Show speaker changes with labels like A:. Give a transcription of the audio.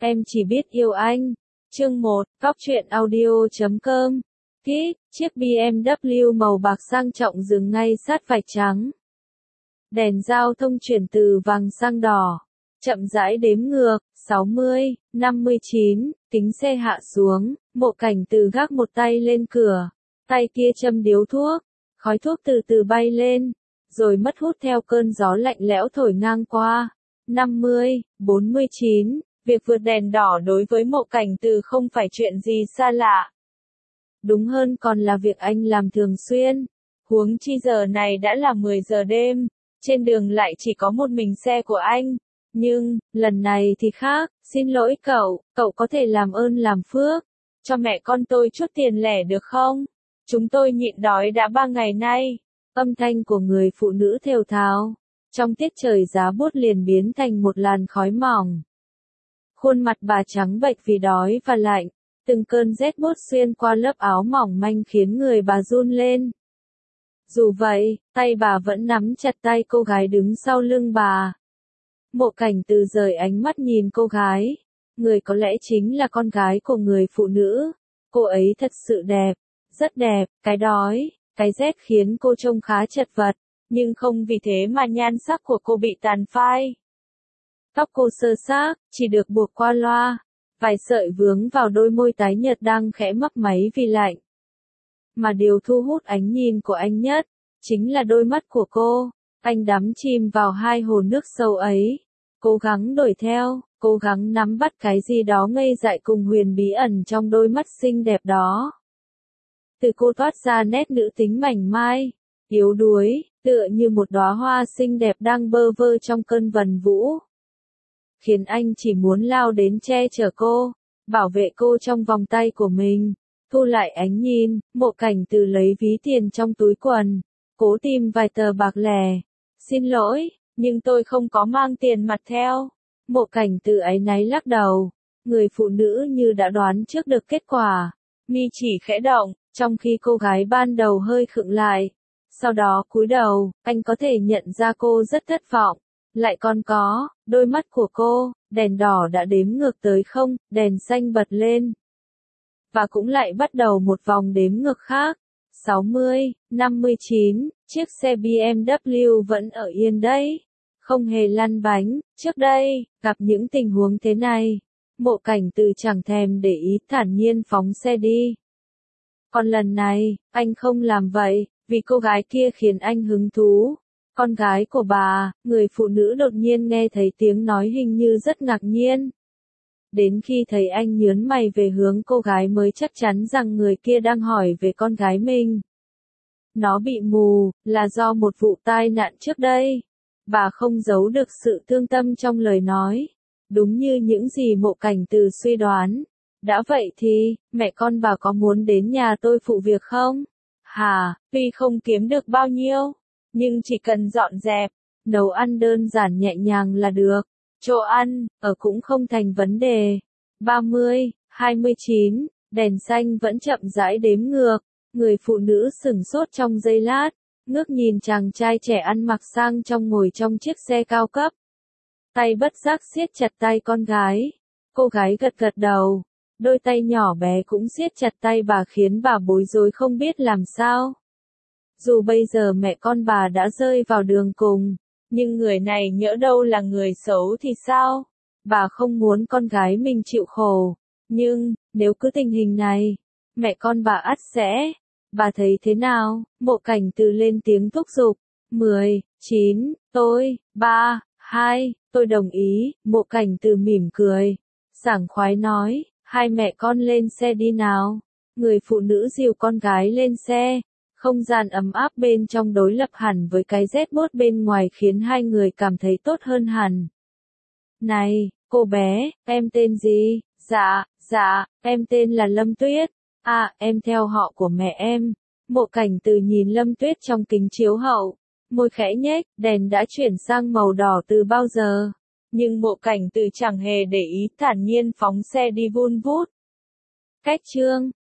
A: Em chỉ biết yêu anh. Chương 1, Góc truyện audio.com. Kít, chiếc BMW màu bạc sang trọng dừng ngay sát vạch trắng. Đèn giao thông chuyển từ vàng sang đỏ. Chậm rãi đếm ngược, 60, 59, kính xe hạ xuống, Mộ Cảnh Từ gác một tay lên cửa, tay kia châm điếu thuốc, khói thuốc từ từ bay lên, rồi mất hút theo cơn gió lạnh lẽo thổi ngang qua. 50, 49, việc vượt đèn đỏ đối với Mộ Cảnh Từ không phải chuyện gì xa lạ. Đúng hơn còn là việc anh làm thường xuyên, huống chi giờ này đã là 10 giờ đêm, trên đường lại chỉ có một mình xe của anh. Nhưng, lần này thì khác, xin lỗi cậu có thể làm ơn làm phước, cho mẹ con tôi chút tiền lẻ được không? Chúng tôi nhịn đói đã 3 ngày nay. Âm thanh của người phụ nữ thều thào, trong tiết trời giá buốt liền biến thành một làn khói mỏng. Khuôn mặt bà trắng bệch vì đói và lạnh, từng cơn rét buốt xuyên qua lớp áo mỏng manh khiến người bà run lên. Dù vậy, tay bà vẫn nắm chặt tay cô gái đứng sau lưng bà. Mộ Cảnh Từ rời ánh mắt nhìn cô gái, người có lẽ chính là con gái của người phụ nữ. Cô ấy thật sự đẹp, rất đẹp, cái đói, cái rét khiến cô trông khá chật vật, nhưng không vì thế mà nhan sắc của cô bị tàn phai. Tóc cô sơ xác, chỉ được buộc qua loa, vài sợi vướng vào đôi môi tái nhợt đang khẽ mấp máy vì lạnh. Mà điều thu hút ánh nhìn của anh nhất, chính là đôi mắt của cô. Anh đắm chìm vào hai hồ nước sâu ấy, cố gắng đuổi theo, cố gắng nắm bắt cái gì đó ngây dại cùng huyền bí ẩn trong đôi mắt xinh đẹp đó. Từ cô toát ra nét nữ tính mảnh mai, yếu đuối, tựa như một đóa hoa xinh đẹp đang bơ vơ trong cơn vần vũ. Khiến anh chỉ muốn lao đến che chở cô, bảo vệ cô trong vòng tay của mình. Thu lại ánh nhìn, Mộ Cảnh Từ lấy ví tiền trong túi quần, cố tìm vài tờ bạc lẻ. Xin lỗi, nhưng tôi không có mang tiền mặt theo. Mộ Cảnh Từ áy náy lắc đầu. Người phụ nữ như đã đoán trước được kết quả. Mi chỉ khẽ động, trong khi cô gái ban đầu hơi khựng lại. Sau đó cúi đầu, anh có thể nhận ra cô rất thất vọng. Lại còn có, đôi mắt của cô, đèn đỏ đã đếm ngược tới không, đèn xanh bật lên. Và cũng lại bắt đầu một vòng đếm ngược khác. 60, 59, chiếc xe BMW vẫn ở yên đấy. Không hề lăn bánh. Trước đây, gặp những tình huống thế này, Mộ Cảnh Từ chẳng thèm để ý, thản nhiên phóng xe đi. Còn lần này, anh không làm vậy, vì cô gái kia khiến anh hứng thú. Con gái của bà, người phụ nữ đột nhiên nghe thấy tiếng nói hình như rất ngạc nhiên. Đến khi thấy anh nhớn mày về hướng cô gái mới chắc chắn rằng người kia đang hỏi về con gái mình. Nó bị mù, là do một vụ tai nạn trước đây. Bà không giấu được sự thương tâm trong lời nói. Đúng như những gì Mộ Cảnh Từ suy đoán. Đã vậy thì, mẹ con bà có muốn đến nhà tôi phụ việc không? Hả, tuy không kiếm được bao nhiêu, nhưng chỉ cần dọn dẹp, nấu ăn đơn giản nhẹ nhàng là được. Chỗ ăn, ở cũng không thành vấn đề. 30, 29, đèn xanh vẫn chậm rãi đếm ngược. Người phụ nữ sửng sốt trong giây lát, ngước nhìn chàng trai trẻ ăn mặc sang trọng ngồi trong chiếc xe cao cấp. Tay bất giác siết chặt tay con gái. Cô gái gật gật đầu. Đôi tay nhỏ bé cũng siết chặt tay bà khiến bà bối rối không biết làm sao. Dù bây giờ mẹ con bà đã rơi vào đường cùng, nhưng người này nhỡ đâu là người xấu thì sao? Bà không muốn con gái mình chịu khổ. Nhưng, nếu cứ tình hình này, mẹ con bà ắt sẽ. Bà thấy thế nào? Mộ Cảnh Từ lên tiếng thúc giục. 10, 9, tôi, 3, 2, tôi đồng ý. Mộ Cảnh Từ mỉm cười. Sảng khoái nói, hai mẹ con lên xe đi nào. Người phụ nữ dìu con gái lên xe. Không gian ấm áp bên trong đối lập hẳn với cái rét buốt bên ngoài khiến hai người cảm thấy tốt hơn hẳn. Này, cô bé, em tên gì? Dạ, em tên là Lâm Tuyết. À, em theo họ của mẹ em. Mộ Cảnh Từ nhìn Lâm Tuyết trong kính chiếu hậu. Môi khẽ nhếch, đèn đã chuyển sang màu đỏ từ bao giờ. Nhưng Mộ Cảnh Từ chẳng hề để ý, thản nhiên phóng xe đi vun vút. Cách chương